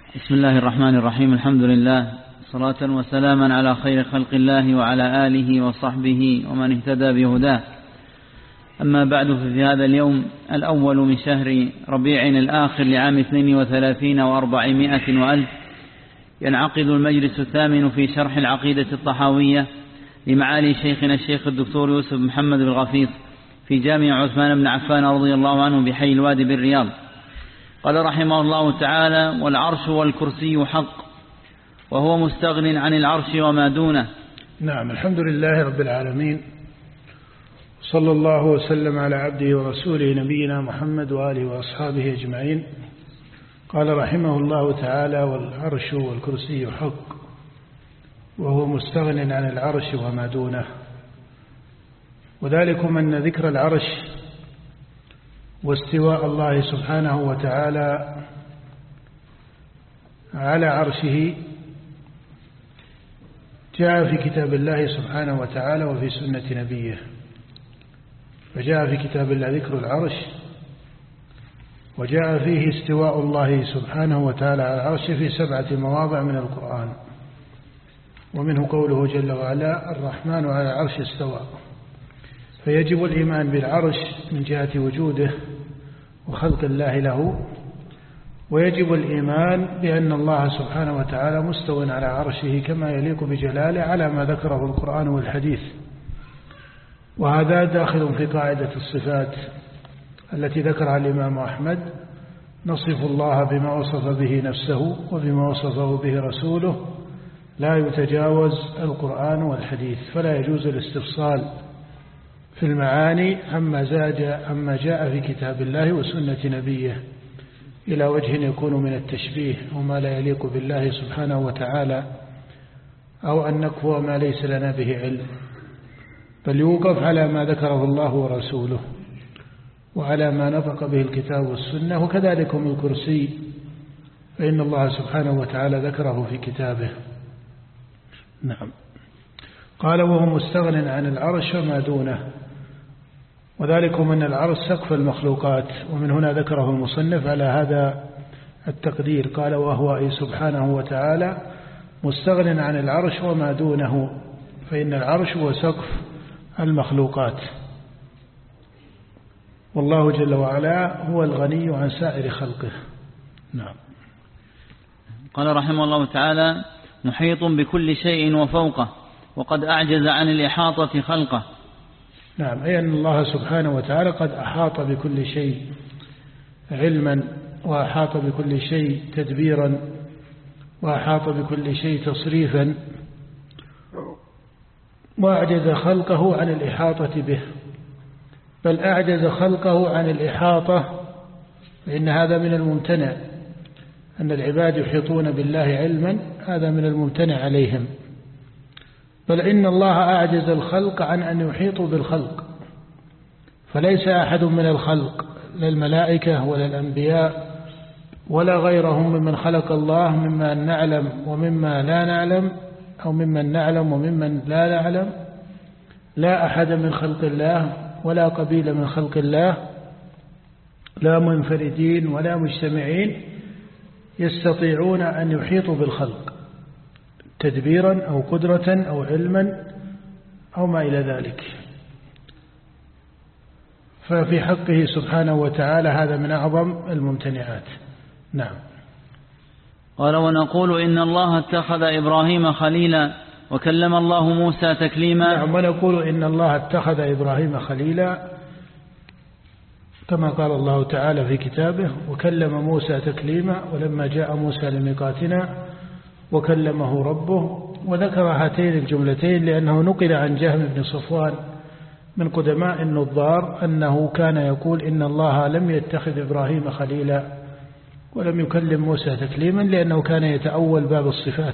بسم الله الرحمن الرحيم. الحمد لله، صلاة وسلاما على خير خلق الله وعلى آله وصحبه ومن اهتدى بهداه. أما بعد، ففي هذا اليوم الأول من شهر ربيع الآخر لعام 32 و400 وألف ينعقد المجلس الثامن في شرح العقيدة الطحاوية لمعالي شيخنا الشيخ الدكتور يوسف محمد الغفيص في جامع عثمان بن عفان رضي الله عنه بحي الوادي بالرياض. قال رحمه الله تعالى: والعرش والكرسي حق، وهو مستغن عن العرش وما دونه. نعم، الحمد لله رب العالمين، صلى الله وسلم على عبده ورسوله نبينا محمد وآله وأصحابه أجمعين. قال رحمه الله تعالى: والعرش والكرسي حق، وهو مستغن عن العرش وما دونه. وذلكم أن ذكر العرش واستواء الله سبحانه وتعالى على عرشه جاء في كتاب الله سبحانه وتعالى وفي سنة نبيه. فجاء في كتاب الله ذكر العرش، وجاء فيه استواء الله سبحانه وتعالى على العرش في 7 مواضع من القرآن، ومنه قوله جل وعلا: الرحمن على العرش استوى. فيجب الإيمان بالعرش من جهة وجوده وخلق الله له، ويجب الإيمان بأن الله سبحانه وتعالى مستو على عرشه كما يليق بجلاله على ما ذكره القرآن والحديث. وهذا داخل في قاعدة الصفات التي ذكرها الإمام أحمد: نصف الله بما وصف به نفسه وبما وصفه به رسوله، لا يتجاوز القرآن والحديث. فلا يجوز الاستفصال في المعاني عما جاء في كتاب الله وسنة نبيه إلى وجه يكون من التشبيه وما لا يليق بالله سبحانه وتعالى، أو أن نكفو ما ليس لنا به علم، بل يوقف على ما ذكره الله ورسوله وعلى ما نطق به الكتاب والسنة. وكذلك الكرسي، فإن الله سبحانه وتعالى ذكره في كتابه. نعم. قال: وهو مستغن عن العرش وما دونه. وذلكم أن العرش سقف المخلوقات، ومن هنا ذكره المصنف على هذا التقدير. قال: وهو أي سبحانه وتعالى مستغن عن العرش وما دونه، فإن العرش هو سقف المخلوقات، والله جل وعلا هو الغني عن سائر خلقه. نعم. قال رحمه الله تعالى: محيط بكل شيء وفوقه، وقد أعجز عن الإحاطة خلقه. نعم، أي أن الله سبحانه وتعالى قد أحاط بكل شيء علما، وأحاط بكل شيء تدبيرا، وأحاط بكل شيء تصريفا، وأعجز خلقه عن الإحاطة به، بل أعجز خلقه عن الإحاطة. فإن هذا من الممتنع، أن العباد يحيطون بالله علما، هذا من الممتنع عليهم. بل إن الله أعجز الخلق عن أن يحيطوا بالخلق، فليس أحد من الخلق، لا الملائكة ولا الأنبياء ولا غيرهم ممن خلق الله، مما نعلم ومما لا نعلم، أو ممن نعلم وممن لا نعلم، لا أحد من خلق الله ولا قبيل من خلق الله، لا منفردين ولا مجتمعين، يستطيعون أن يحيطوا بالخلق تدبيرا أو قدرة أو علما أو ما إلى ذلك. ففي حقه سبحانه وتعالى هذا من أعظم الممتنعات. نعم. قال: ونقول إن الله اتخذ إبراهيم خليلا، وكلم الله موسى تكليما. نعم، ونقول إن الله اتخذ إبراهيم خليلا، كما قال الله تعالى في كتابه: وكلم موسى تكليما، ولما جاء موسى لميقاتنا وكلمه ربه. وذكر هاتين الجملتين لأنه نقل عن جهم بن صفوان من قدماء النظار أنه كان يقول إن الله لم يتخذ إبراهيم خليلا ولم يكلم موسى تكليما، لأنه كان يتأول باب الصفات،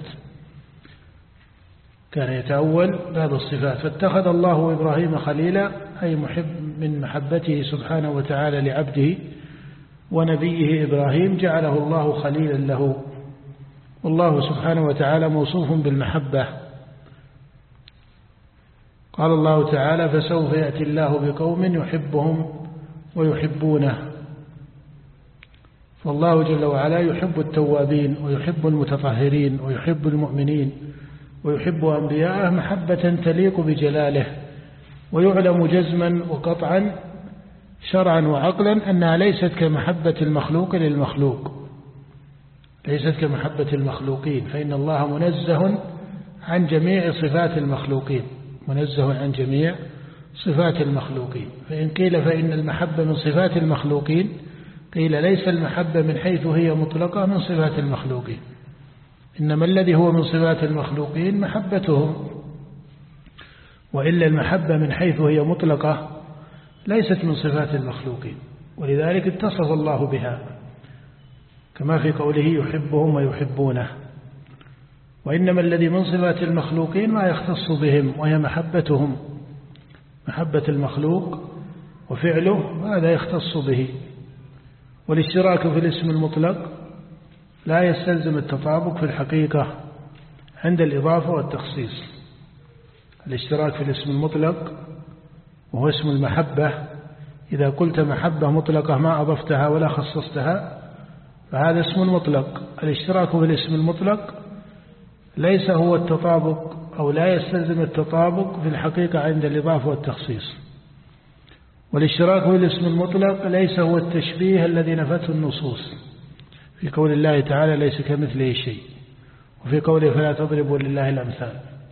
فاتخذ الله إبراهيم خليلا، أي محب من محبته سبحانه وتعالى لعبده ونبيه إبراهيم، جعله الله خليلا له. والله سبحانه وتعالى موصوف بالمحبة. قال الله تعالى: فسوف يأتي الله بقوم يحبهم ويحبونه. والله جل وعلا يحب التوابين ويحب المتطهرين ويحب المؤمنين ويحب أنبياءه محبة تليق بجلاله، ويعلم جزما وقطعا شرعا وعقلا أنها ليست كمحبة المخلوق للمخلوق، ليست كمحبة المخلوقين، فإن الله منزه عن جميع صفات المخلوقين، منزه عن جميع صفات المخلوقين. فإن قيل فإن المحبة من صفات المخلوقين، قيل ليس المحبة من حيث هي مطلقة من صفات المخلوقين، إنما الذي هو من صفات المخلوقين محبتهم، وإلا المحبة من حيث هي مطلقة ليست من صفات المخلوقين، ولذلك اتصف الله بها كما في قوله يحبهم ويحبونه. وإنما الذي من صفات المخلوقين ما يختص بهم، وهي محبتهم، محبة المخلوق وفعله هذا يختص به. والاشتراك في الاسم المطلق لا يستلزم التطابق في الحقيقة عند الإضافة والتخصيص. الاشتراك في الاسم المطلق وهو اسم المحبة، إذا قلت محبة مطلقة ما أضفتها ولا خصصتها فهذا اسم مطلق. الاشتراك في الاسم المطلق ليس هو التطابق أو لا يستلزم التطابق في الحقيقة عند الإضافة والتخصيص. والاشتراك في الاسم المطلق ليس هو التشبيه الذي نفته النصوص في قول الله تعالى ليس كمثله شيء، وفي قوله فلا تضربوا لله الأمثال،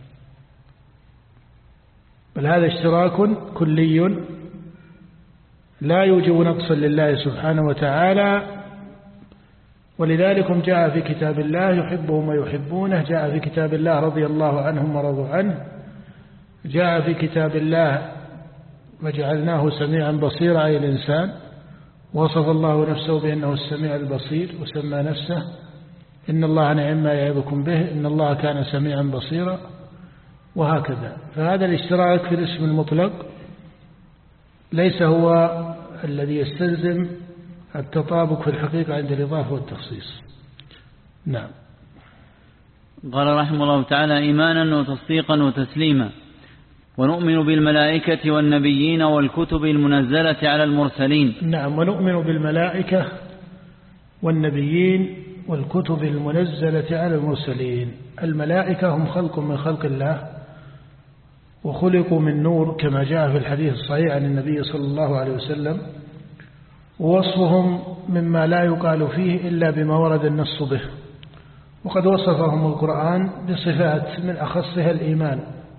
بل هذا اشتراك كلي لا يوجب نقصا لله سبحانه وتعالى. ولذلك جاء في كتاب الله يحبهم ويحبونه، جاء في كتاب الله رضي الله عنهم ورضوا عنه، جاء في كتاب الله وجعلناه سميعا بصيرا أي الإنسان، وصف الله نفسه بأنه السميع البصير، وسمى نفسه إن الله نعم ما يعظكم به إن الله كان سميعا بصيرا، وهكذا. فهذا الاشتراك في الاسم المطلق ليس هو الذي يستلزم التطابق في الحقيقة عند الإضافة والتخصيص. نعم. قال رحمه الله تعالى إيمانا وتصديقا وتسليما. ونؤمن بالملائكة والنبيين والكتب المنزلة على المرسلين. نعم، ونؤمن بالملائكة والنبيين والكتب المنزلة على المرسلين. الملائكة هم خلق من خلق الله، وخلقوا من نور كما جاء في الحديث الصحيح عن النبي صلى الله عليه وسلم، ووصفهم مما لا يقال فيه إلا بما ورد النص به. وقد وصفهم القرآن بصفات من أخصها الإيمان،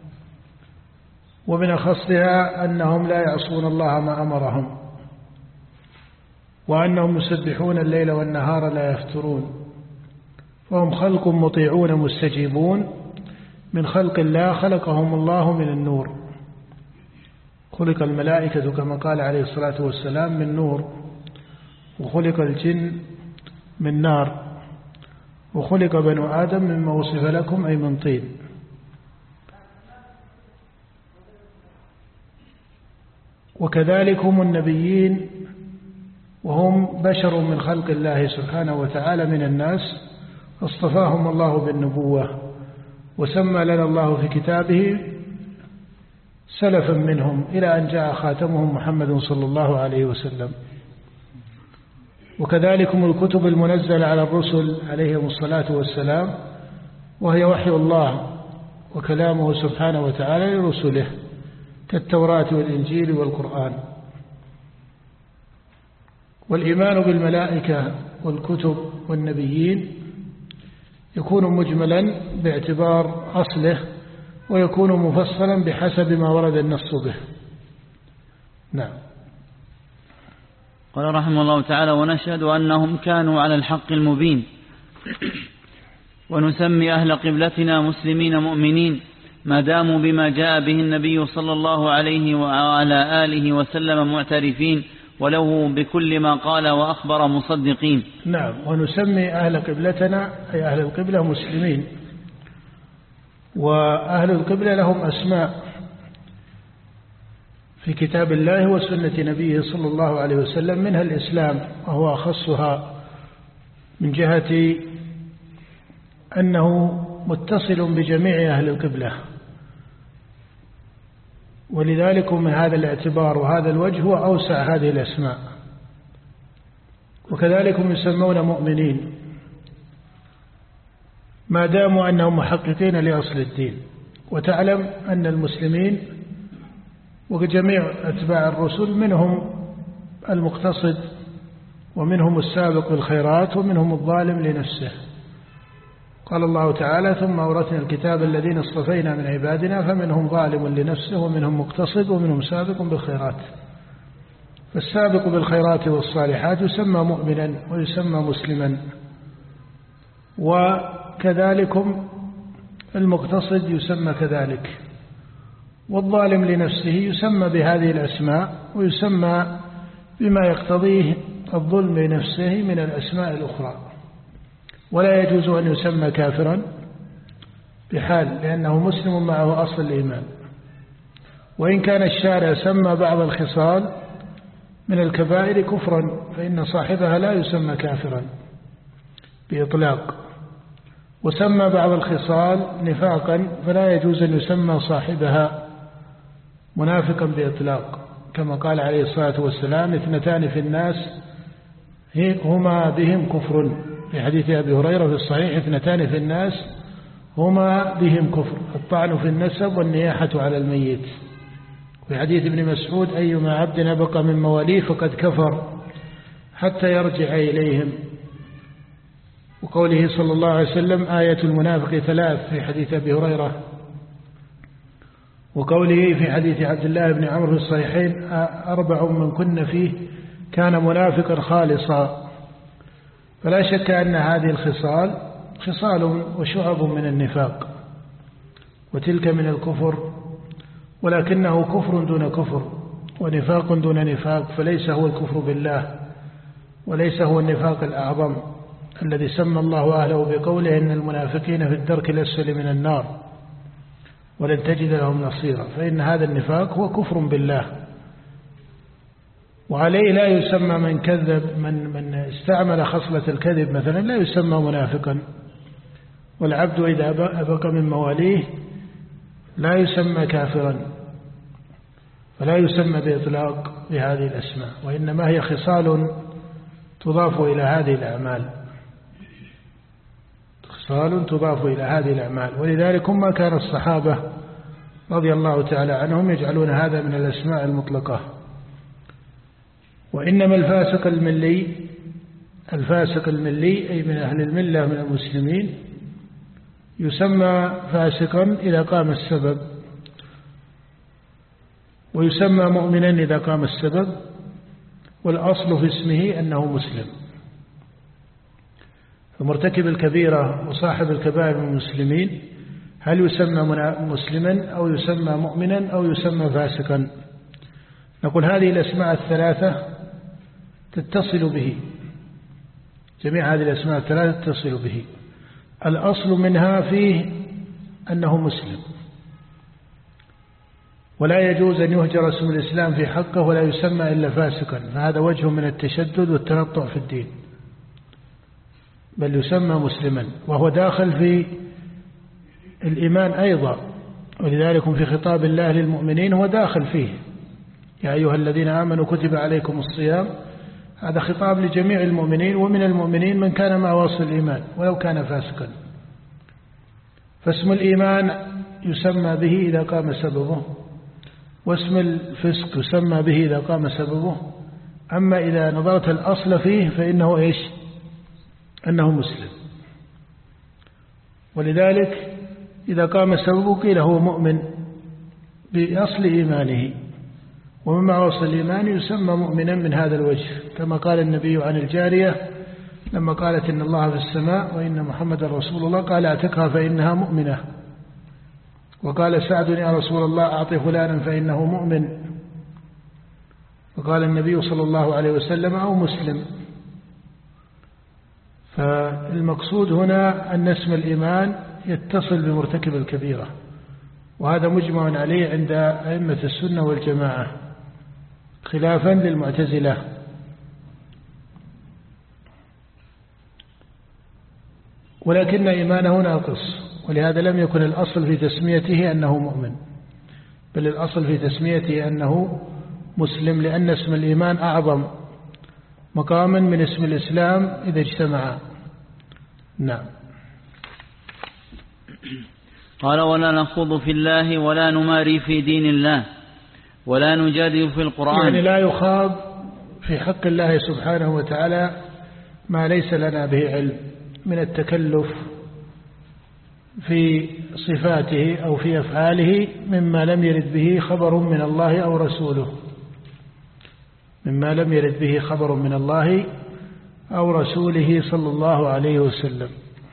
ومن أخصها أنهم لا يعصون الله ما أمرهم، وأنهم يسبحون الليل والنهار لا يفترون، فهم خلق مطيعون مستجيبون من خلق الله، خلقهم الله من النور. خلق الملائكة كما قال عليه الصلاة والسلام من نور، وخلق الجن من نار، وخلق بنو آدم مما وصف لكم أي من طين. وكذلك هم النبيين، وهم بشر من خلق الله سبحانه وتعالى من الناس، اصطفاهم الله بالنبوة، وسمى لنا الله في كتابه سلفا منهم إلى أن جاء خاتمهم محمد صلى الله عليه وسلم. وكذلك هم الكتب المنزلة على الرسل عليهم الصلاة والسلام، وهي وحي الله وكلامه سبحانه وتعالى لرسله كالتوراة والإنجيل والقرآن. والإيمان بالملائكة والكتب والنبيين يكون مجملا باعتبار أصله، ويكون مفصلا بحسب ما ورد النص به. نعم. قال رحمه الله تعالى ونشهد أنهم كانوا على الحق المبين، ونسمي أهل قبلتنا مسلمين مؤمنين ما داموا بما جاء به النبي صلى الله عليه وعلى آله وسلم معترفين، ولو بكل ما قال وأخبر مصدقين. نعم. ونسمي أهل قبلتنا أي أهل القبلة مسلمين، وأهل القبلة لهم أسماء في كتاب الله وسنة نبيه صلى الله عليه وسلم، منها الإسلام وهو أخصها من جهة أنه متصل بجميع أهل القبلة، ولذلك من هذا الاعتبار وهذا الوجه هو أوسع هذه الأسماء. وكذلك هم يسمون مؤمنين ما داموا أنهم محققين لأصل الدين. وتعلم أن المسلمين وجميع أتباع الرسل منهم المقتصد ومنهم السابق بالخيرات ومنهم الظالم لنفسه. قال الله تعالى: ثم أورثنا الكتاب الذين اصطفينا من عبادنا فمنهم ظالم لنفسه ومنهم مقتصد ومنهم سابق بالخيرات. فالسابق بالخيرات والصالحات يسمى مؤمنا ويسمى مسلما، وكذلكم المقتصد يسمى كذلك، والظالم لنفسه يسمى بهذه الأسماء ويسمى بما يقتضيه الظلم لنفسه من الأسماء الأخرى. ولا يجوز أن يسمى كافرا بحال، لأنه مسلم معه أصل الإيمان. وإن كان الشارع سمى بعض الخصال من الكبائر كفرا فإن صاحبها لا يسمى كافرا بإطلاق، وسمى بعض الخصال نفاقا فلا يجوز أن يسمى صاحبها منافقا بإطلاق، كما قال عليه الصلاة والسلام: اثنتان في الناس هما بهم كفر، في حديث أبي هريرة في الصحيح: اثنتان في الناس هما بهم كفر، الطعن في النسب والنياحة على الميت. في حديث ابن مسعود: أيما عبد أبقى من مواليه فقد كفر حتى يرجع إليهم. وقوله صلى الله عليه وسلم: آية المنافق ثلاث، في حديث أبي هريرة. وقوله في حديث عبد الله بن عمرو في الصحيحين: 4 من كن فيه كان منافقا خالصا. فلا شك أن هذه الخصال خصال وشعب من النفاق، وتلك من الكفر، ولكنه كفر دون كفر ونفاق دون نفاق، فليس هو الكفر بالله وليس هو النفاق الأعظم الذي سمى الله أهله بقوله: إن المنافقين في الدرك الأسفل من النار ولن تجد لهم نصيرا. فإن هذا النفاق هو كفر بالله، وعليه لا يسمى من كذب، من استعمل خصلة الكذب مثلا لا يسمى منافقا. والعبد إذا أبقى من مواليه لا يسمى كافرا، فلا يسمى بإطلاق بهذه الأسماء، وإنما هي خصال تضاف إلى هذه الأعمال، خصال تضاف إلى هذه الأعمال. ولذلك ما كان الصحابة رضي الله تعالى عنهم يجعلون هذا من الأسماء المطلقة. وإنما الفاسق الملي أي من أهل الملة من المسلمين يسمى فاسقا إذا قام السبب، ويسمى مؤمنا إذا قام السبب، والأصل في اسمه أنه مسلم. فمرتكب الكبيرة وصاحب الكبائر من المسلمين هل يسمى مسلما أو يسمى مؤمنا أو يسمى فاسقا؟ نقول هذه الأسماء الثلاثة تتصل به، جميع هذه الأسماء الثلاثة تتصل به. الأصل منها فيه أنه مسلم، ولا يجوز أن يهجر اسم الإسلام في حقه ولا يسمى إلا فاسقا، فهذا وجه من التشدد والتنطع في الدين، بل يسمى مسلما، وهو داخل في الإيمان أيضا. ولذلك في خطاب الله للمؤمنين هو داخل فيه: يا أيها الذين آمنوا كتب عليكم الصيام. هذا خطاب لجميع المؤمنين، ومن المؤمنين من كان مع وصل الإيمان ولو كان فاسقا. فاسم الإيمان يسمى به إذا قام سببه، واسم الفسق يسمى به إذا قام سببه. أما إذا نظرت الأصل فيه فإنه إيش؟ أنه مسلم. ولذلك إذا قام سببه قيل هو مؤمن بأصل إيمانه، ومن مع وصل الإيمان يسمى مؤمنا من هذا الوجه، كما قال النبي عن الجارية لما قالت إن الله في السماء وإن محمد رسول الله، قال اعتقها فإنها مؤمنة. وقال سعد: يا رسول الله أعطي فلانا فإنه مؤمن. وقال النبي صلى الله عليه وسلم: أو مسلم. فالمقصود هنا أن اسم الإيمان يتصل بمرتكب الكبيرة، وهذا مجمع عليه عند أئمة السنة والجماعة خلافا للمعتزلة. ولكن إيمانه ناقص، ولهذا لم يكن الأصل في تسميته أنه مؤمن، بل الأصل في تسميته أنه مسلم، لأن اسم الإيمان أعظم مقاما من اسم الإسلام إذا اجتمعا. نعم. قال: ولا نخوض في الله ولا نماري في دين الله ولا نجادل في القرآن. يعني لا يخاض في حق الله سبحانه وتعالى ما ليس لنا به علم من التكلف في صفاته أو في أفعاله مما لم يرد به خبر من الله أو رسوله، مما لم يرد به خبر من الله أو رسوله صلى الله عليه وسلم.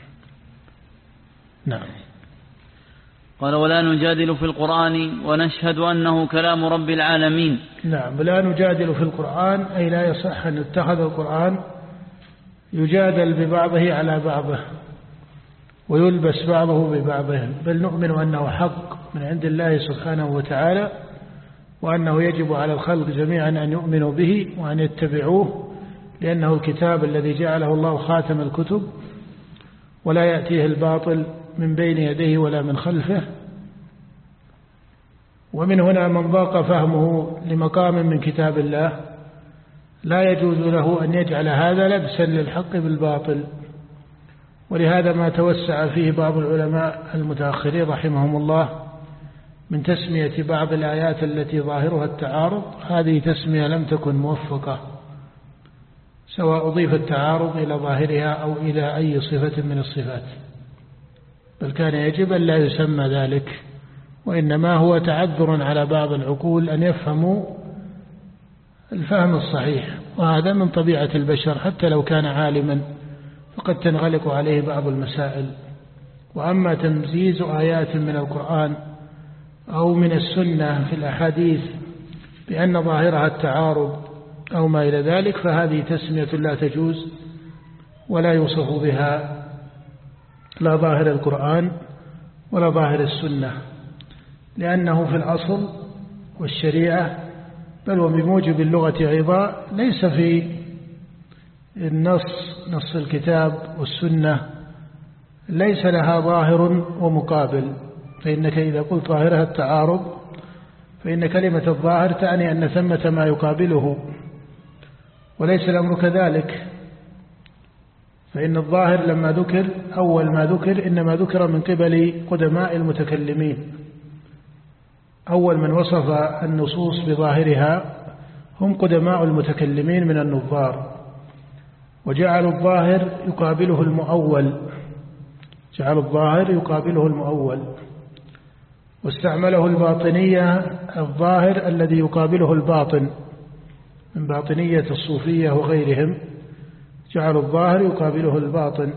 نعم. قال: ولا نجادل في القرآن ونشهد أنه كلام رب العالمين. نعم. ولا نجادل في القرآن أي لا يصح أن يتخذ القرآن يجادل ببعضه على بعضه ويلبس بعضه ببعضه، بل نؤمن أنه حق من عند الله سبحانه وتعالى، وأنه يجب على الخلق جميعا أن يؤمنوا به وأن يتبعوه، لأنه الكتاب الذي جعله الله خاتم الكتب ولا يأتيه الباطل من بين يديه ولا من خلفه. ومن هنا من ضاق فهمه لمقام من كتاب الله لا يجوز له أن يجعل هذا لبسا للحق بالباطل، ولهذا ما توسع فيه بعض العلماء المتأخرين رحمهم الله من تسمية بعض الآيات التي ظاهرها التعارض، هذه تسمية لم تكن موفقة، سواء أضيف التعارض إلى ظاهرها أو إلى أي صفة من الصفات، بل كان يجب أن لا يسمى ذلك، وإنما هو تعذر على بعض العقول أن يفهموا الفهم الصحيح، وهذا من طبيعة البشر حتى لو كان عالما فقد تنغلق عليه بعض المسائل. وأما تمزيز آيات من القرآن أو من السنة في الأحاديث بأن ظاهرها التعارض أو ما إلى ذلك، فهذه تسمية لا تجوز ولا يوصف بها لا ظاهر القرآن ولا ظاهر السنة، لأنه في الأصل والشريعة بل وبموجب اللغة أيضا ليس في نص الكتاب والسنة ليس لها ظاهر ومقابل، فإنك إذا قلت ظاهرها التعارض فإن كلمة الظاهر تعني أن ثمة ما يقابله، وليس الأمر كذلك، فإن الظاهر لما ذكر أول ما ذكر إنما ذكر من قبل قدماء المتكلمين، أول من وصف النصوص بظاهرها هم قدماء المتكلمين من النظار، وجعلوا الظاهر يقابله المؤول، جعلوا الظاهر يقابله المؤول، واستعمله الباطنية الظاهر الذي يقابله الباطن من باطنية الصوفية وغيرهم، جعلوا الظاهر يقابله الباطن.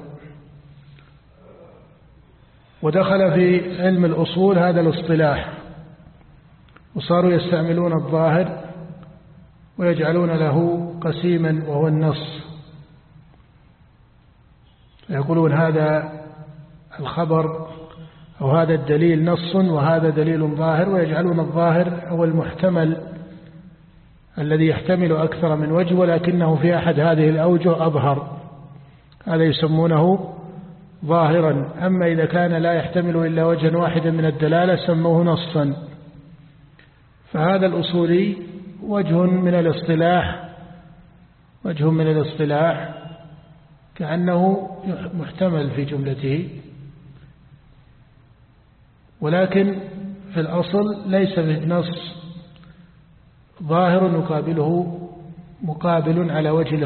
ودخل في علم الأصول هذا الاصطلاح، وصاروا يستعملون الظاهر ويجعلون له قسيما وهو النص، يقولون هذا الخبر أو هذا الدليل نص وهذا دليل ظاهر، ويجعلون الظاهر هو المحتمل الذي يحتمل أكثر من وجه ولكنه في أحد هذه الأوجه أظهر، هذا يسمونه ظاهرا. أما إذا كان لا يحتمل إلا وجها واحدا من الدلالة سموه نصا. فهذا الأصولي وجه من الاصطلاح كأنه محتمل في جملته، ولكن في الأصل ليس بالنص ظاهر يقابله مقابل على وجه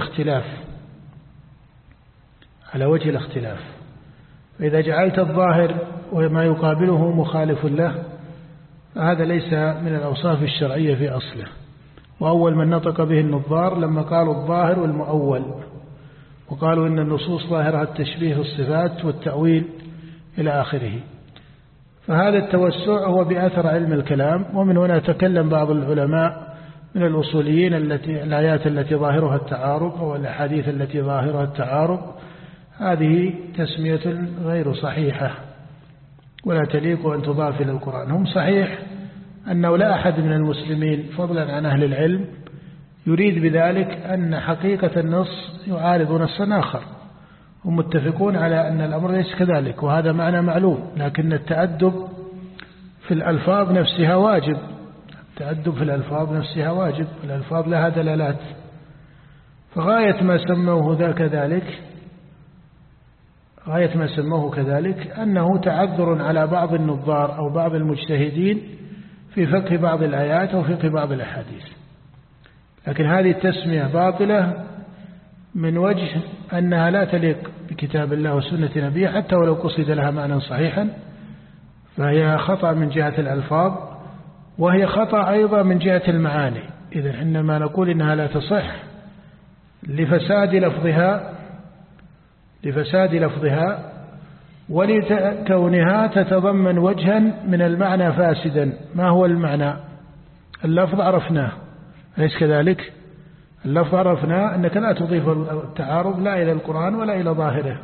الاختلاف، فإذا جعلت الظاهر وما يقابله مخالف له فهذا ليس من الأوصاف الشرعية في أصله. وأول من نطق به النظار لما قالوا الظاهر والمؤول، وقالوا إن النصوص ظاهرها التشبيه في الصفات والتأويل إلى آخره. فهذا التوسع هو بأثر علم الكلام، ومن هنا تكلم بعض العلماء من الأصوليين الآيات التي ظاهرها التعارض أو الأحاديث التي ظاهرها التعارض هذه تسمية غير صحيحة ولا تليق أن تضاف إلى القرآن. هم صحيح أنه لا أحد من المسلمين فضلا عن أهل العلم يريد بذلك أن حقيقة النص يعارض نصا آخر، هم متفقون على أن الأمر ليس كذلك، وهذا معنى معلوم، لكن التأدب في الألفاظ نفسها واجب، الألفاظ لها دلالات، فغاية ما سموه كذلك أنه تعذر على بعض النظار أو بعض المجتهدين في فقه بعض الآيات أو فقه بعض الأحاديث. لكن هذه التسمية باطلة من وجه أنها لا تليق بكتاب الله وسنة نبيه، حتى ولو قصد لها معنى صحيحا فهي خطأ من جهة الألفاظ، وهي خطأ أيضا من جهة المعاني. إذن حينما نقول إنها لا تصح لفساد لفظها ولكونها تتضمن وجها من المعنى فاسدا. ما هو المعنى؟ اللفظ عرفناه، أليس كذلك؟ اللفظ عرفناه أنك لا تضيف التعارض لا إلى القرآن ولا إلى ظاهره،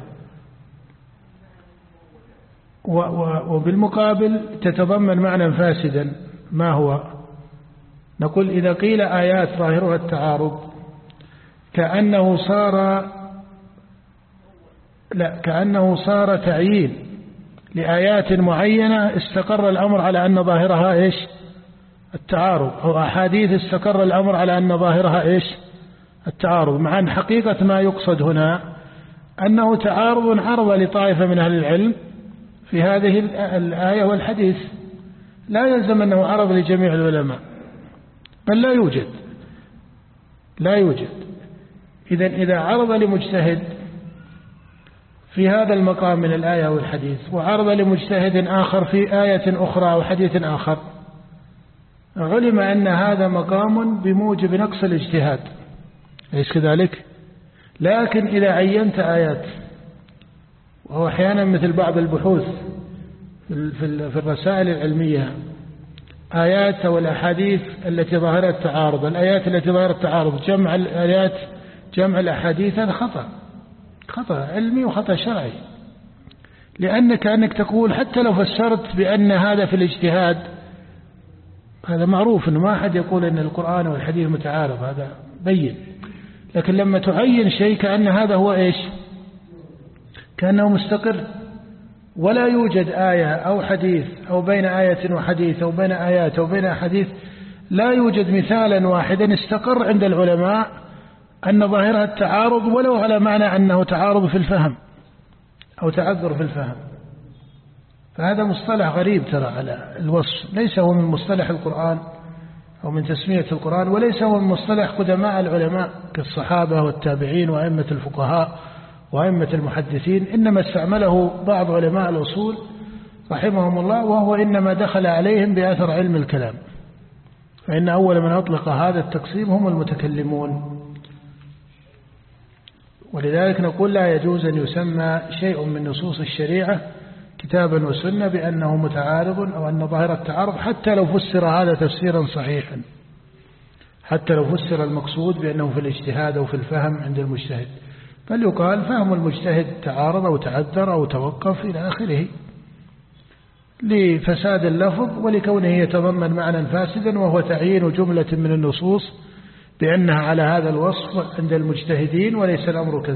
وبالمقابل تتضمن معنى فاسدا. ما هو؟ نقول إذا قيل آيات ظاهرها التعارض كأنه صار تعيين لآيات معينة استقر الأمر على أن ظاهرها إيش؟ التعارض، أو أحاديث استقر الأمر على أن ظاهرها إيش؟ التعارض، مع أن حقيقة ما يقصد هنا أنه تعارض عرض لطائفة من أهل العلم في هذه الآية والحديث، لا يلزم أنه عرض لجميع العلماء، بل لا يوجد. إذا عرض لمجتهد في هذا المقام من الآية والحديث، وعرض لمجتهد آخر في آية أخرى أو حديث آخر، علم أن هذا مقام بموجب نقص الاجتهاد، أليس كذلك؟ لكن إذا عينت آيات، وهو أحيانا مثل بعض البحوث في الرسائل العلمية، آيات أو الأحاديث التي ظهرت تعارض، الآيات التي ظهرت تعارض، جمع الآيات جمع الأحاديث، هذا خطأ علمي وخطأ شرعي، لأنك تقول حتى لو فسرت بأن هذا في الاجتهاد، هذا معروف أنه ما أحد يقول أن القرآن والحديث متعارض، هذا بين. لكن لما تعين شيء كأن هذا هو إيش؟ كأنه مستقر، ولا يوجد آية أو حديث أو بين آية وحديث أو بين آيات أو بين حديث، لا يوجد مثالا واحدا استقر عند العلماء أن ظاهرها التعارض، ولو على معنى أنه تعارض في الفهم أو تعذر في الفهم. فهذا مصطلح غريب ترى على الوصف، ليس هو من مصطلح القرآن أو من تسمية القرآن، وليس هو من مصطلح قدماء العلماء كالصحابة والتابعين وأئمة الفقهاء وأئمة المحدثين، إنما استعمله بعض علماء الأصول رحمهم الله، وهو إنما دخل عليهم بأثر علم الكلام، فإن أول من أطلق هذا التقسيم هم المتكلمون. ولذلك نقول لا يجوز أن يسمى شيء من نصوص الشريعة كتابا وسنة بأنه متعارض أو أن ظاهر التعارض، حتى لو فسر هذا تفسيرا صحيحا، حتى لو فسر المقصود بأنه في الاجتهاد أو في الفهم عند المجتهد، بل يقال فهم المجتهد تعارض أو تعذر أو توقف إلى آخره، لفساد اللفظ ولكونه يتضمن معنى فاسدا، وهو تعيين جملة من النصوص بأنها على هذا الوصف عند المجتهدين، وليس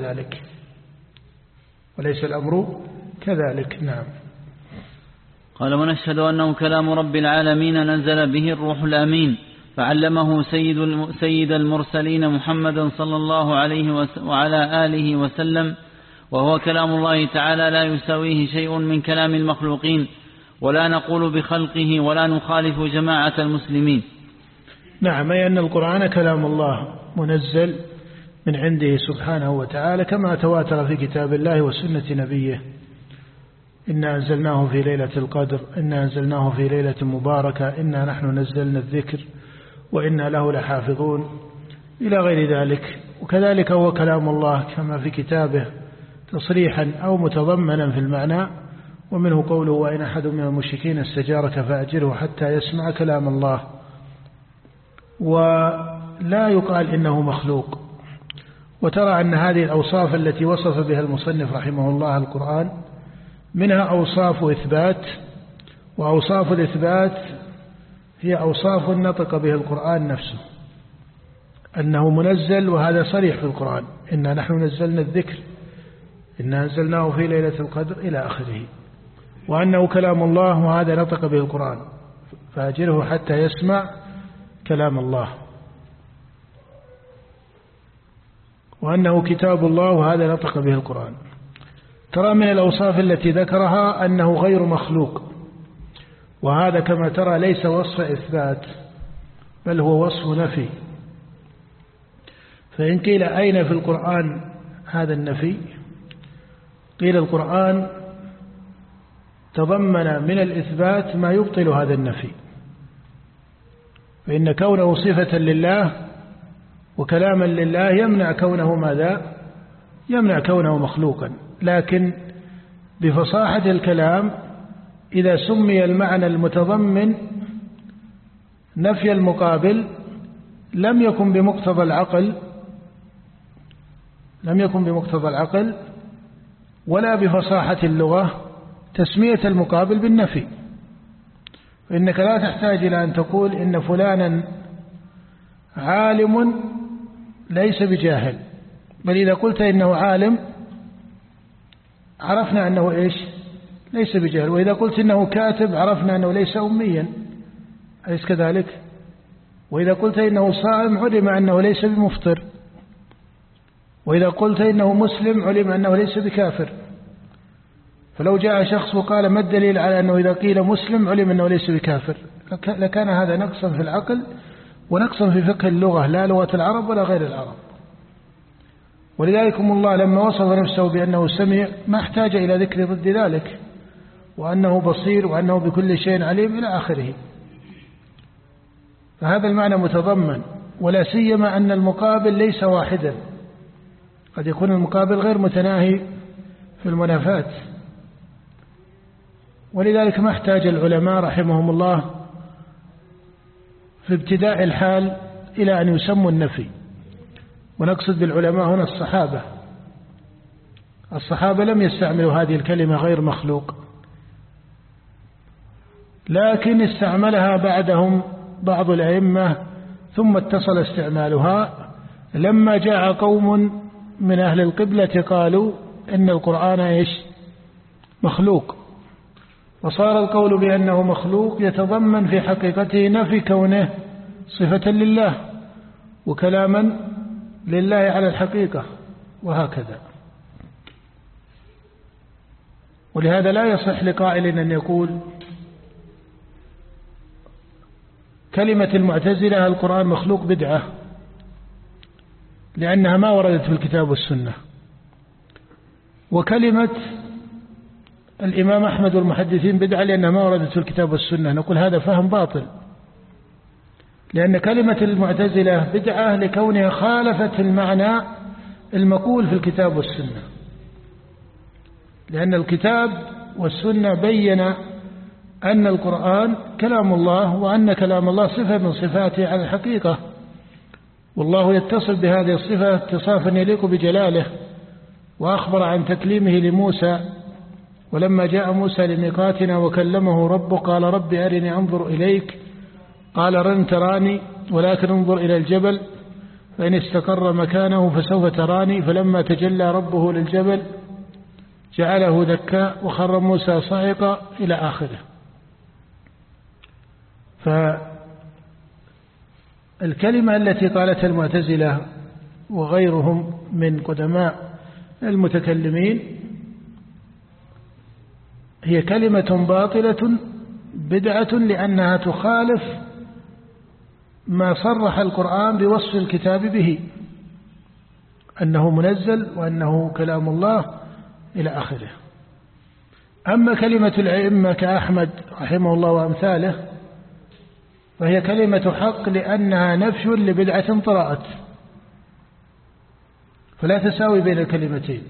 الأمر كذلك. نعم. قال: ونشهد أنه كلام رب العالمين نزل به الروح الأمين، فعلمه سيد المرسلين محمدا صلى الله عليه وعلى آله وسلم، وهو كلام الله تعالى لا يساويه شيء من كلام المخلوقين، ولا نقول بخلقه ولا نخالف جماعة المسلمين. نعم، أي أن القرآن كلام الله منزل من عنده سبحانه وتعالى، كما تواتر في كتاب الله وسنة نبيه: إنا أنزلناه في ليلة القدر، إنا أنزلناه في ليلة مباركة، إنا نحن نزلنا الذكر وإنا له لحافظون، إلى غير ذلك. وكذلك هو كلام الله كما في كتابه تصريحا أو متضمنا في المعنى، ومنه قوله: وإن أحد من المشركين استجارك فأجره حتى يسمع كلام الله. ولا يقال إنه مخلوق. وترى أن هذه الأوصاف التي وصف بها المصنف رحمه الله القرآن منها أوصاف إثبات، وأوصاف الإثبات هي أوصاف نطق بها القرآن نفسه، أنه منزل، وهذا صريح في القرآن: إنا نحن نزلنا الذكر، إنا أنزلناه في ليلة القدر، إلى آخره. وأنه كلام الله، وهذا نطق به القرآن: فأجره حتى يسمع كلام الله. وأنه كتاب الله وهذا نطق به القرآن. ترى من الأوصاف التي ذكرها أنه غير مخلوق، وهذا كما ترى ليس وصف إثبات بل هو وصف نفي. فإن قيل أين في القرآن هذا النفي؟ قيل القرآن تضمن من الإثبات ما يبطل هذا النفي، فإن كونه صفة لله وكلاما لله يمنع كونه ماذا؟ يمنع كونه مخلوقا. لكن بفصاحة الكلام إذا سمي المعنى المتضمن نفي المقابل لم يكن بمقتضى العقل ولا بفصاحة اللغة تسمية المقابل بالنفي. فإنك لا تحتاج إلى أن تقول إن فلانا عالم ليس بجاهل، بل إذا قلت إنه عالم عرفنا أنه إيش؟ ليس بجاهل. وإذا قلت إنه كاتب عرفنا أنه ليس أميا، أليس كذلك؟ وإذا قلت إنه صائم علم أنه ليس بمفطر، وإذا قلت إنه مسلم علم أنه ليس بكافر. فلو جاء شخص وقال ما الدليل على أنه إذا قيل مسلم علم أنه ليس بكافر، لكان هذا نقصا في العقل ونقصا في فقه اللغة، لا لغة العرب ولا غير العرب. ولذلك الله لما وصف نفسه بأنه سميع ما احتاج إلى ذكر ضد ذلك، وأنه بصير وأنه بكل شيء عليم إلى آخره. فهذا المعنى متضمن، ولا سيما أن المقابل ليس واحدا، قد يكون المقابل غير متناهي في المنافات. ولذلك ما احتاج العلماء رحمهم الله في ابتداء الحال إلى أن يسموا النفي. ونقصد بالعلماء هنا الصحابة لم يستعملوا هذه الكلمة غير مخلوق، لكن استعملها بعدهم بعض الأئمة ثم اتصل استعمالها لما جاء قوم من أهل القبلة قالوا إن القرآن إيش؟ مخلوق. وصار القول بأنه مخلوق يتضمن في حقيقته نفي كونه صفة لله وكلاما لله على الحقيقة، وهكذا. ولهذا لا يصح لقائل أن يقول كلمة المعتزلة القرآن مخلوق بدعة، لأنها ما وردت في الكتاب والسنة. وكلمة الإمام أحمد والمحدثين بدعة لأنها ما وردت في الكتاب والسنة، نقول هذا فهم باطل، لأن كلمة المعتزلة بدعة لكونها خالفت المعنى المقول في الكتاب والسنة، لأن الكتاب والسنة بين أن القرآن كلام الله، وأن كلام الله صفة من صفاته على الحقيقة، والله يتصل بهذه الصفة اتصافا يليق بجلاله. وأخبر عن تكليمه لموسى ولما جاء موسى لميقاتنا وكلمه ربه قال رب أرني أنظر إليك قال لن تراني ولكن انظر إلى الجبل فإن استقر مكانه فسوف تراني فلما تجلى ربه للجبل جعله دكا وخر موسى صعقا إلى آخره. فالكلمة التي قالتها المعتزلة وغيرهم من قدماء المتكلمين هي كلمة باطلة بدعة، لأنها تخالف ما صرح القرآن بوصف الكتاب به أنه منزل وأنه كلام الله إلى آخره. أما كلمة الأئمة كأحمد رحمه الله وأمثاله فهي كلمة حق، لأنها نفي لبدعة طرأت، فلا تساوي بين الكلمتين.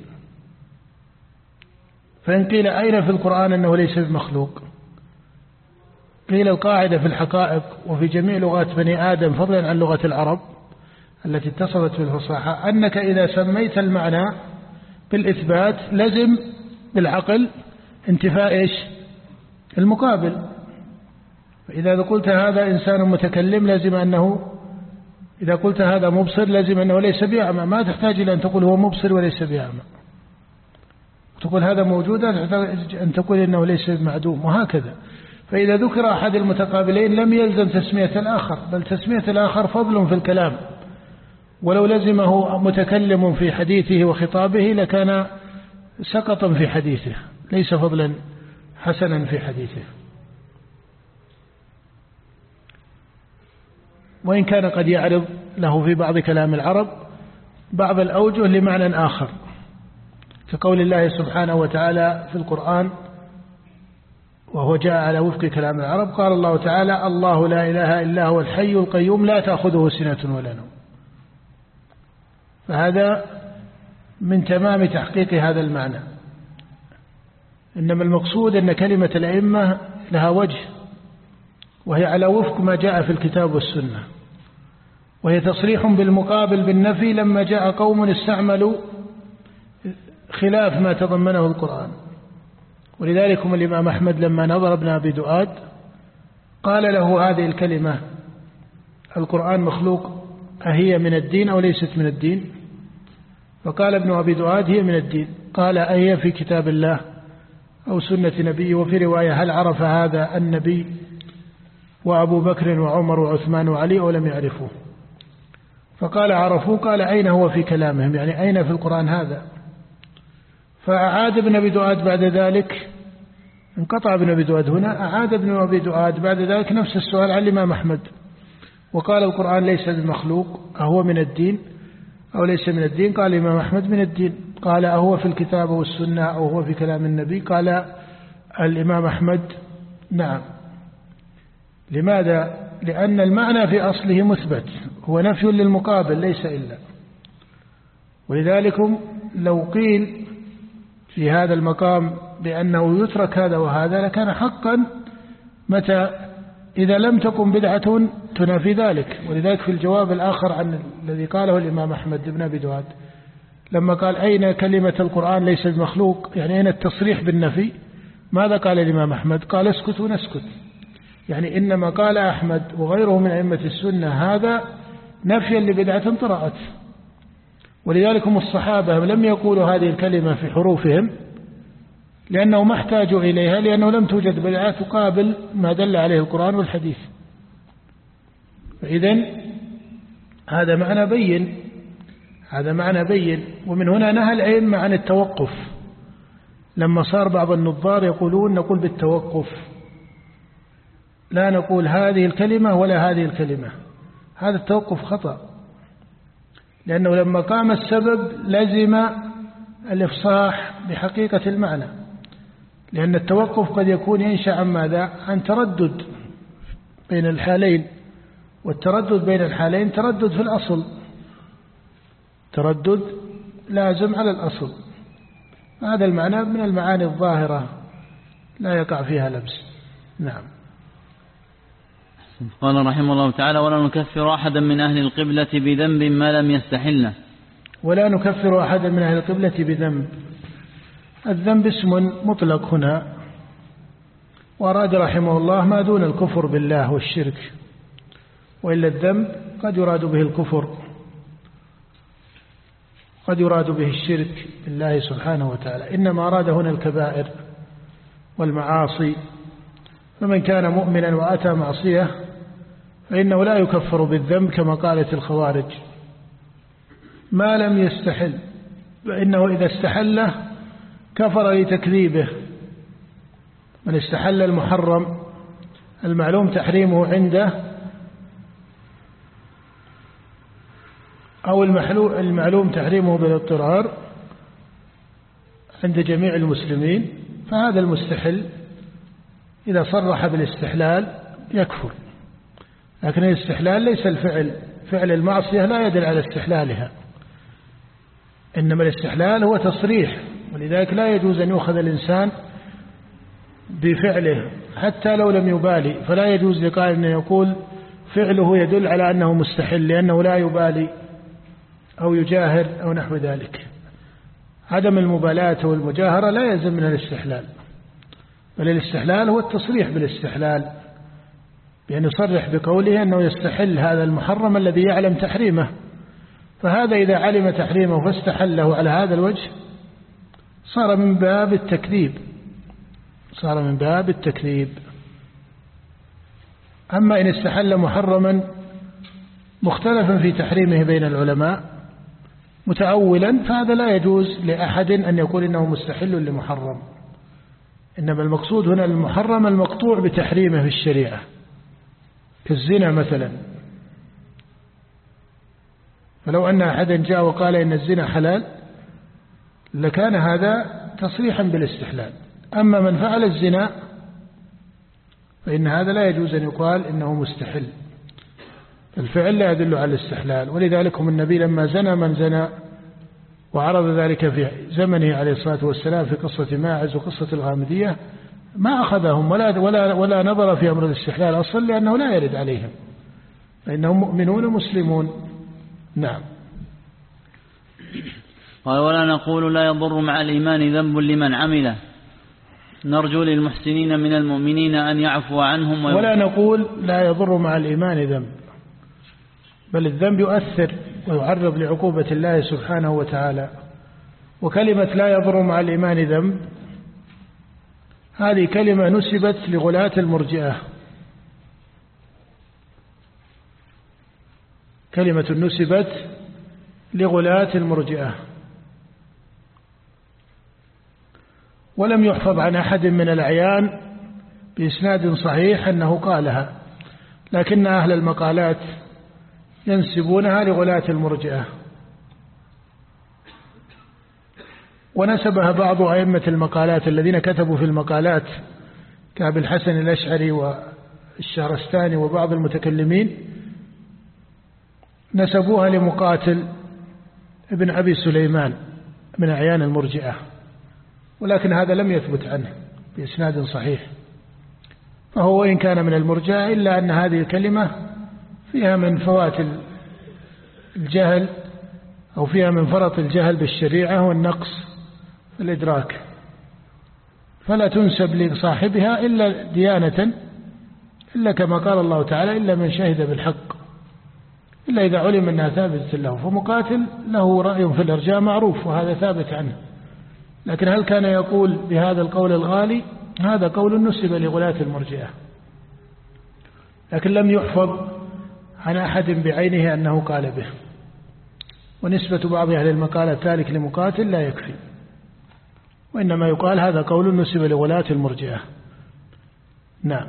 فإن قيل أين في القرآن أنه ليس بمخلوق؟ قيل القاعدة في الحقائق وفي جميع لغات بني آدم فضلا عن لغة العرب التي اتصفت بالفصاحة أنك إذا سميت المعنى بالإثبات لزم بالعقل انتفاء إيش؟ المقابل. فإذا قلت هذا إنسان متكلم لازم أنه، إذا قلت هذا مبصر لازم أنه ليس بأعمى، ما تحتاج إلى أن تقول هو مبصر وليس بأعمى. تقول هذا موجود أن تقول إنه ليس بمعدوم، وهكذا. فإذا ذكر أحد المتقابلين لم يلزم تسمية الآخر، بل تسمية الآخر فضل في الكلام ولو لزمه متكلم في حديثه وخطابه لكان سقطا في حديثه، ليس فضلا حسنا في حديثه. وإن كان قد يعرض له في بعض كلام العرب بعض الأوجه لمعنى آخر، كقول الله سبحانه وتعالى في القرآن وهو جاء على وفق كلام العرب، قال الله تعالى: الله لا إله إلا هو الحي القيوم لا تأخذه سنة ولا نوم. فهذا من تمام تحقيق هذا المعنى. إنما المقصود أن كلمة الأئمة لها وجه، وهي على وفق ما جاء في الكتاب والسنة، وهي تصريح بالمقابل بالنفي لما جاء قوم استعملوا خلاف ما تضمنه القرآن. ولذلك الإمام أحمد لما نظر ابن أبي دؤاد قال له هذه الكلمة: القرآن مخلوق، أهي من الدين أو ليست من الدين؟ فقال ابن أبي دؤاد: هي من الدين. قال: أهي في كتاب الله أو سنة نبيه؟ وفي رواية: هل عرف هذا النبي وأبو بكر وعمر وعثمان وعلي أو لم يعرفوه؟ فقال: عرفوه. قال: أين هو في كلامهم؟ يعني أين في القرآن هذا؟ فأعاد ابن أبي دؤاد بعد ذلك، انقطع ابن أبي دؤاد هنا، أعاد ابن أبي دؤاد بعد ذلك نفس السؤال عن الإمام أحمد، وقال: القرآن ليس بمخلوق، أهو من الدين أو ليس من الدين؟ قال الإمام أحمد: من الدين. قال: أهو في الكتاب والسنة أو هو في كلام النبي؟ قال الإمام أحمد: نعم. لماذا؟ لأن المعنى في أصله مثبت، هو نفي للمقابل ليس إلا. ولذلك لو قيل في هذا المقام بأنه يترك هذا وهذا لكان حقا متى إذا لم تكن بدعة تنافي ذلك. ولذلك في الجواب الآخر عن الذي قاله الإمام أحمد بن أبي دؤاد لما قال: أين كلمة القرآن ليس بمخلوق؟ يعني أين التصريح بالنفي؟ ماذا قال الإمام أحمد؟ قال: اسكت ونسكت. يعني إنما قال أحمد وغيره من أئمة السنة هذا نفيا لبدعة طرأت. ولذلك الصحابة لم يقولوا هذه الكلمة في حروفهم لأنه ما احتاجوا إليها، لأنه لم توجد بدعة تقابل ما دل عليه القرآن والحديث. فإذن هذا معنى بين، هذا معنى بين. ومن هنا نهى الأئمة عن التوقف، لما صار بعض النظار يقولون نقول بالتوقف، لا نقول هذه الكلمة ولا هذه الكلمة. هذا التوقف خطأ، لأنه لما قام السبب لزم الإفصاح بحقيقة المعنى، لأن التوقف قد يكون ينشأ عن ماذا؟ عن تردد بين الحالين، والتردد بين الحالين تردد في الأصل، تردد لازم على الأصل. هذا المعنى من المعاني الظاهرة لا يقع فيها لبس. نعم. قال رحمه الله تعالى: ولا نكفر أحدا من أهل القبلة بذنب ما لم يستحله. ولا نكفر أحدا من أهل القبلة بذنب. الذنب اسم مطلق هنا، وأراد رحمه الله ما دون الكفر بالله والشرك، وإلا الذنب قد يراد به الكفر، قد يراد به الشرك بالله سبحانه وتعالى. إنما أراد هنا الكبائر والمعاصي. فمن كان مؤمنا وأتى معصية فإنه لا يكفر بالذنب كما قالت الخوارج. ما لم يستحل، فإنه إذا استحله كفر لتكذيبه. من استحل المحرم المعلوم تحريمه عنده أو المعلوم تحريمه بالاضطرار عند جميع المسلمين، فهذا المستحل إذا صرح بالاستحلال يكفر. لكن الاستحلال ليس الفعل، فعل المعصية لا يدل على استحلالها، إنما الاستحلال هو تصريح. ولذلك لا يجوز أن يؤخذ الإنسان بفعله حتى لو لم يبالي، فلا يجوز لقائل أن يقول فعله يدل على أنه مستحل لأنه لا يبالي أو يجاهر أو نحو ذلك. عدم المبالاة والمجاهرة لا يلزم من الاستحلال، بل الاستحلال هو التصريح بالاستحلال، بأن يصرح بقوله أنه يستحل هذا المحرم الذي يعلم تحريمه. فهذا إذا علم تحريمه فاستحله على هذا الوجه صار من باب التكذيب، صار من باب التكذيب. أما إن استحل محرما مختلفا في تحريمه بين العلماء متأولا، فهذا لا يجوز لأحد أن يقول إنه مستحل لمحرم. إنما المقصود هنا المحرم المقطوع بتحريمه في الشريعة، كالزنا مثلا. فلو أن أحدا جاء وقال إن الزنا حلال لكان هذا تصريحا بالاستحلال. أما من فعل الزنا فإن هذا لا يجوز أن يقال إنه مستحل، الفعل لا يدل على الاستحلال. ولذلك هم النبي لما زنى من زنى وعرض ذلك في زمنه عليه الصلاة والسلام في قصة ماعز وقصة الغامدية ما أخذهم ولا نظر في أمر الاستحلال أصلا، لأنه لا يرد عليهم، فإنهم مؤمنون مسلمون. نعم. قال ولا نقول لا يضر مع الإيمان ذنب لمن عمله، نرجو للمحسنين من المؤمنين أن يعفو عنهم ولا نقول لا يضر مع الإيمان ذنب، بل الذنب يؤثر ويعرض لعقوبة الله سبحانه وتعالى. وكلمة لا يضر مع الإيمان ذنب هذه كلمة نسبت لغلاة المرجئة، كلمة نسبت لغلاة المرجئة، ولم يحفظ عن أحد من الأعيان بإسناد صحيح أنه قالها، لكن أهل المقالات ينسبونها لغلاة المرجئة. ونسبها بعض أئمة المقالات الذين كتبوا في المقالات كأبي الحسن الأشعري والشهرستاني وبعض المتكلمين، نسبوها لمقاتل ابن أبي سليمان من أعيان المرجئة، ولكن هذا لم يثبت عنه بإسناد صحيح. فهو وإن كان من المرجئة إلا أن هذه الكلمة فيها من فوات الجهل أو فيها من فرط الجهل بالشريعة والنقص في الإدراك، فلا تنسب لصاحبها إلا ديانة، إلا كما قال الله تعالى إلا من شهد بالحق، إلا إذا علم أنها ثابتة له. فمقاتل له رأي في الإرجاء معروف وهذا ثابت عنه، لكن هل كان يقول بهذا القول الغالي؟ هذا قول نسب لغلاة المرجئة، لكن لم يحفظ عن أحد بعينه أنه قال به. ونسبة بعض أهل المقالة ذلك لمقاتل لا يكفي، وإنما يقال هذا قول نسب لغلاة المرجئة. نعم.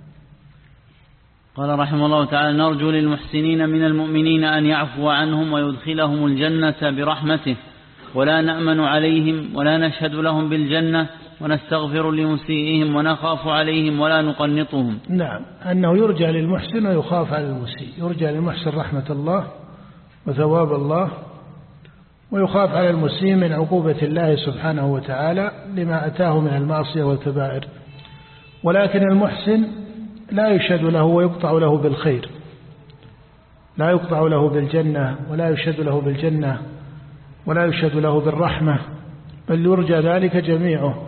قال رحمه الله تعالى نرجو للمحسنين من المؤمنين أن يعفو عنهم ويدخلهم الجنة برحمته، ولا نأمن عليهم ولا نشهد لهم بالجنة، ونستغفر لمسيئهم ونخاف عليهم ولا نقنطهم. نعم، أنه يرجى للمحسن ويخاف على المسيء. يرجى للمحسن رحمة الله وثواب الله، ويخاف على المسيء من عقوبة الله سبحانه وتعالى لما أتاه من المعصية والكبائر. ولكن المحسن لا يشهد له ويقطع له بالخير، لا يقطع له بالجنة ولا يشهد له بالجنة ولا يشهد له بالرحمة، بل يرجى ذلك جميعه،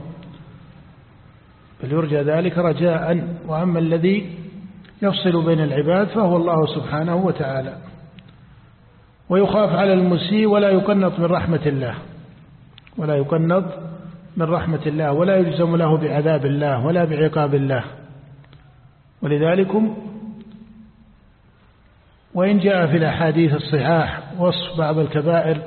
بل يرجى ذلك رجاء. وأما الذي يفصل بين العباد فهو الله سبحانه وتعالى. ويخاف على المسيء ولا يقنط من رحمة الله، ولا يقنط من رحمة الله، ولا يجزم له بعذاب الله ولا بعقاب الله. ولذلك وإن جاء في الأحاديث الصحاح وصف بعض الكبائر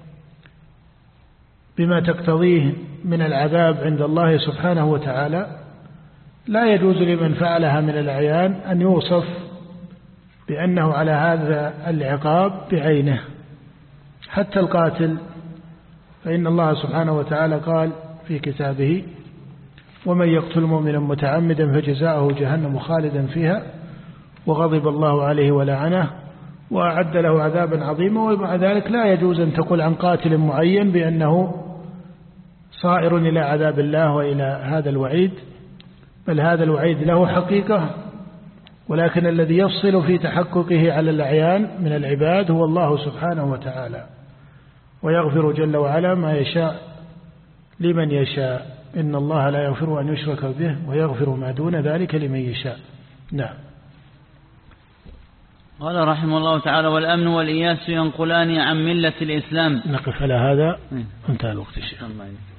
بما تقتضيه من العذاب عند الله سبحانه وتعالى، لا يجوز لمن فعلها من الأعيان أن يوصف بأنه على هذا العقاب بعينه. حتى القاتل، فإن الله سبحانه وتعالى قال في كتابه ومن يقتل مؤمنا متعمدا فجزاؤه جهنم خالدا فيها وغضب الله عليه ولعنه وأعد له عذابا عظيما. ومع ذلك لا يجوز أن تقول عن قاتل معين بأنه صائر إلى عذاب الله وإلى هذا الوعيد، بل هذا الوعيد له حقيقة، ولكن الذي يفصل في تحققه على الأعيان من العباد هو الله سبحانه وتعالى، ويغفر جل وعلا ما يشاء لمن يشاء. إن الله لا يغفر أن يشرك به ويغفر ما دون ذلك لمن يشاء. نعم. قال رحمه الله تعالى والأمن والإياس ينقلان عن ملة الإسلام. نقف على هذا، انتهى الوقت.